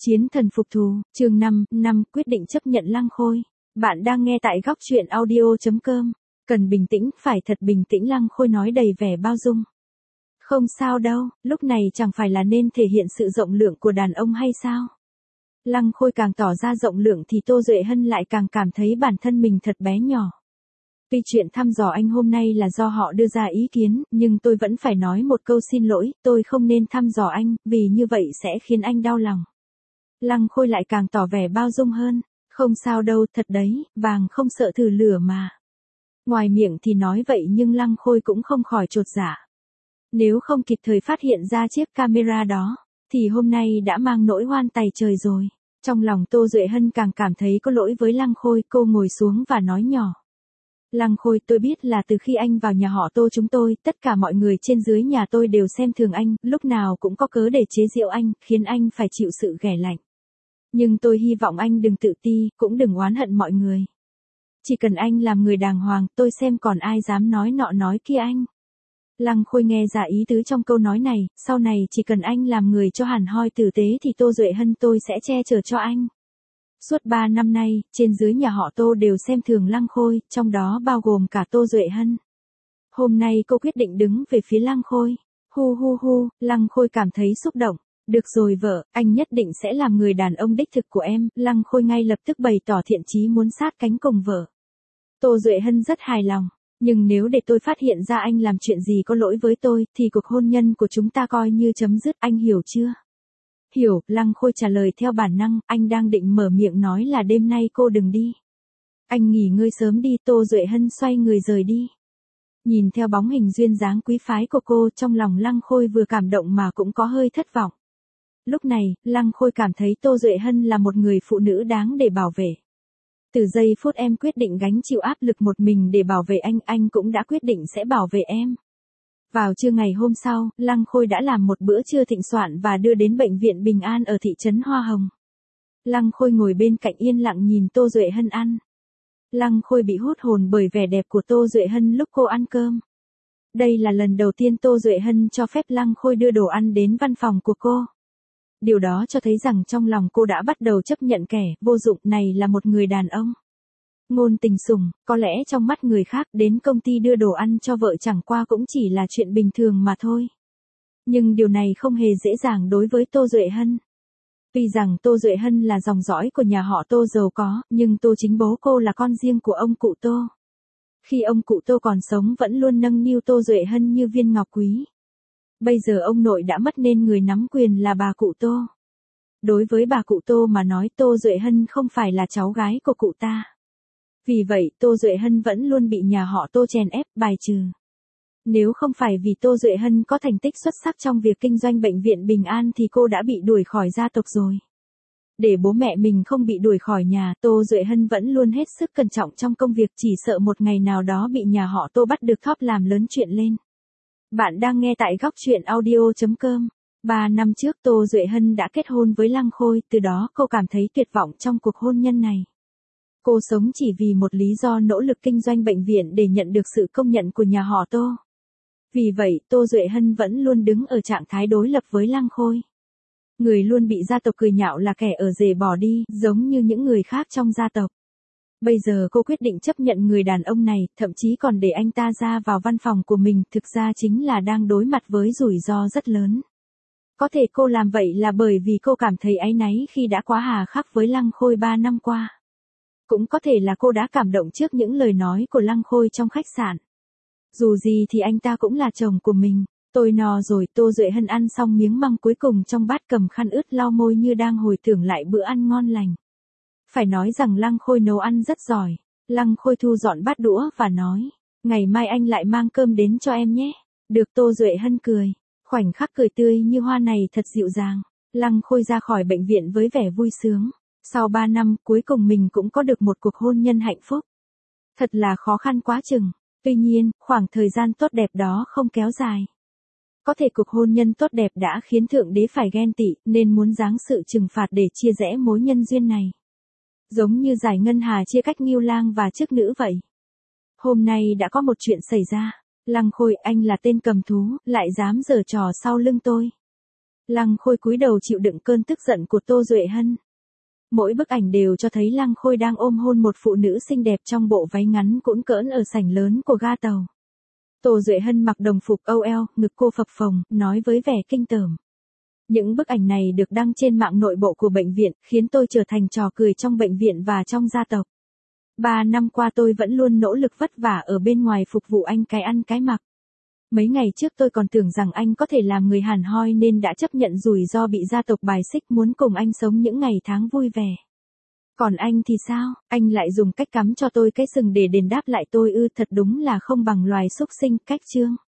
Chiến thần phục thù, chương 5, quyết định chấp nhận Lăng Khôi. Bạn đang nghe tại góc truyện audio.com. Cần bình tĩnh, phải thật bình tĩnh, Lăng Khôi nói đầy vẻ bao dung. Không sao đâu, lúc này chẳng phải là nên thể hiện sự rộng lượng của đàn ông hay sao? Lăng Khôi càng tỏ ra rộng lượng thì Tô Duệ Hân lại càng cảm thấy bản thân mình thật bé nhỏ. Tuy chuyện thăm dò anh hôm nay là do họ đưa ra ý kiến, nhưng tôi vẫn phải nói một câu xin lỗi, tôi không nên thăm dò anh, vì như vậy sẽ khiến anh đau lòng. Lăng Khôi lại càng tỏ vẻ bao dung hơn, không sao đâu, thật đấy, vàng không sợ thử lửa mà. Ngoài miệng thì nói vậy nhưng Lăng Khôi cũng không khỏi chột dạ. Nếu không kịp thời phát hiện ra chiếc camera đó, thì hôm nay đã mang nỗi oan tày trời rồi. Trong lòng Tô Duệ Hân càng cảm thấy có lỗi với Lăng Khôi, cô ngồi xuống và nói nhỏ. Lăng Khôi, tôi biết là từ khi anh vào nhà họ Tô chúng tôi, tất cả mọi người trên dưới nhà tôi đều xem thường anh, lúc nào cũng có cớ để chế giễu anh, khiến anh phải chịu sự ghẻ lạnh. Nhưng tôi hy vọng anh đừng tự ti, cũng đừng oán hận mọi người. Chỉ cần anh làm người đàng hoàng, tôi xem còn ai dám nói nọ nói kia anh. Lăng Khôi nghe ra ý tứ trong câu nói này, sau này chỉ cần anh làm người cho hẳn hoi tử tế thì Tô Duệ Hân tôi sẽ che chở cho anh. Suốt 3 năm nay, trên dưới nhà họ Tô đều xem thường Lăng Khôi, trong đó bao gồm cả Tô Duệ Hân. Hôm nay cô quyết định đứng về phía Lăng Khôi. Lăng Khôi cảm thấy xúc động. Được rồi vợ, anh nhất định sẽ làm người đàn ông đích thực của em. Lăng Khôi ngay lập tức bày tỏ thiện chí muốn sát cánh cùng vợ. Tô Duệ Hân rất hài lòng. Nhưng nếu để tôi phát hiện ra anh làm chuyện gì có lỗi với tôi, thì cuộc hôn nhân của chúng ta coi như chấm dứt, anh hiểu chưa? Hiểu, Lăng Khôi trả lời theo bản năng, anh đang định mở miệng nói là đêm nay cô đừng đi. Anh nghỉ ngơi sớm đi, Tô Duệ Hân xoay người rời đi. Nhìn theo bóng hình duyên dáng quý phái của cô, trong lòng Lăng Khôi vừa cảm động mà cũng có hơi thất vọng. Lúc này, Lăng Khôi cảm thấy Tô Duệ Hân là một người phụ nữ đáng để bảo vệ. Từ giây phút em quyết định gánh chịu áp lực một mình để bảo vệ anh cũng đã quyết định sẽ bảo vệ em. Vào trưa ngày hôm sau, Lăng Khôi đã làm một bữa trưa thịnh soạn và đưa đến bệnh viện Bình An ở thị trấn Hoa Hồng. Lăng Khôi ngồi bên cạnh yên lặng nhìn Tô Duệ Hân ăn. Lăng Khôi bị hút hồn bởi vẻ đẹp của Tô Duệ Hân lúc cô ăn cơm. Đây là lần đầu tiên Tô Duệ Hân cho phép Lăng Khôi đưa đồ ăn đến văn phòng của cô. Điều đó cho thấy rằng trong lòng cô đã bắt đầu chấp nhận kẻ vô dụng này là một người đàn ông. Ngôn tình sủng, có lẽ trong mắt người khác đến công ty đưa đồ ăn cho vợ chẳng qua cũng chỉ là chuyện bình thường mà thôi. Nhưng điều này không hề dễ dàng đối với Tô Duệ Hân. Tuy rằng Tô Duệ Hân là dòng dõi của nhà họ Tô giàu có, nhưng Tô chính bố cô là con riêng của ông cụ Tô. Khi ông cụ Tô còn sống vẫn luôn nâng niu Tô Duệ Hân như viên ngọc quý. Bây giờ ông nội đã mất nên người nắm quyền là bà cụ Tô. Đối với bà cụ Tô mà nói Tô Duệ Hân không phải là cháu gái của cụ ta. Vì vậy Tô Duệ Hân vẫn luôn bị nhà họ Tô chèn ép, bài trừ. Nếu không phải vì Tô Duệ Hân có thành tích xuất sắc trong việc kinh doanh bệnh viện Bình An thì cô đã bị đuổi khỏi gia tộc rồi. Để bố mẹ mình không bị đuổi khỏi nhà, Tô Duệ Hân vẫn luôn hết sức cẩn trọng trong công việc, chỉ sợ một ngày nào đó bị nhà họ Tô bắt được thóp làm lớn chuyện lên. Bạn đang nghe tại góc truyện audio.com. 3 năm trước Tô Duệ Hân đã kết hôn với Lăng Khôi, từ đó cô cảm thấy tuyệt vọng trong cuộc hôn nhân này. Cô sống chỉ vì một lý do nỗ lực kinh doanh bệnh viện để nhận được sự công nhận của nhà họ Tô. Vì vậy, Tô Duệ Hân vẫn luôn đứng ở trạng thái đối lập với Lăng Khôi. Người luôn bị gia tộc cười nhạo là kẻ ở rể bỏ đi, giống như những người khác trong gia tộc. Bây giờ cô quyết định chấp nhận người đàn ông này, thậm chí còn để anh ta ra vào văn phòng của mình, thực ra chính là đang đối mặt với rủi ro rất lớn. Có thể cô làm vậy là bởi vì cô cảm thấy áy náy khi đã quá hà khắc với Lăng Khôi 3 năm qua. Cũng có thể là cô đã cảm động trước những lời nói của Lăng Khôi trong khách sạn. Dù gì thì anh ta cũng là chồng của mình. Tôi no rồi, Tô Duệ Hân ăn xong miếng măng cuối cùng trong bát, cầm khăn ướt lau môi như đang hồi tưởng lại bữa ăn ngon lành. Phải nói rằng Lăng Khôi nấu ăn rất giỏi. Lăng Khôi thu dọn bát đũa và nói, ngày mai anh lại mang cơm đến cho em nhé. Được, Tô Duệ Hân cười. Khoảnh khắc cười tươi như hoa này thật dịu dàng. Lăng Khôi ra khỏi bệnh viện với vẻ vui sướng. Sau 3 năm, cuối cùng mình cũng có được một cuộc hôn nhân hạnh phúc. Thật là khó khăn quá chừng. Tuy nhiên, khoảng thời gian tốt đẹp đó không kéo dài. Có thể cuộc hôn nhân tốt đẹp đã khiến Thượng Đế phải ghen tị, nên muốn giáng sự trừng phạt để chia rẽ mối nhân duyên này. Giống như Giải Ngân Hà chia cách Ngưu Lang và Chức Nữ vậy. Hôm nay đã có một chuyện xảy ra. Lăng Khôi, anh là tên cầm thú, lại dám giở trò sau lưng tôi. Lăng Khôi cúi đầu chịu đựng cơn tức giận của Tô Duệ Hân. Mỗi bức ảnh đều cho thấy Lăng Khôi đang ôm hôn một phụ nữ xinh đẹp trong bộ váy ngắn cũn cỡn ở sảnh lớn của ga tàu. Tô Duệ Hân mặc đồng phục âu eo, ngực cô phập phồng, nói với vẻ kinh tởm. Những bức ảnh này được đăng trên mạng nội bộ của bệnh viện, khiến tôi trở thành trò cười trong bệnh viện và trong gia tộc. 3 năm qua tôi vẫn luôn nỗ lực vất vả ở bên ngoài phục vụ anh cái ăn cái mặc. Mấy ngày trước tôi còn tưởng rằng anh có thể làm người hàn hoi nên đã chấp nhận rủi ro bị gia tộc bài xích, muốn cùng anh sống những ngày tháng vui vẻ. Còn anh thì sao, anh lại dùng cách cắm cho tôi cái sừng để đền đáp lại tôi ư? Thật đúng là không bằng loài súc sinh. Cách chương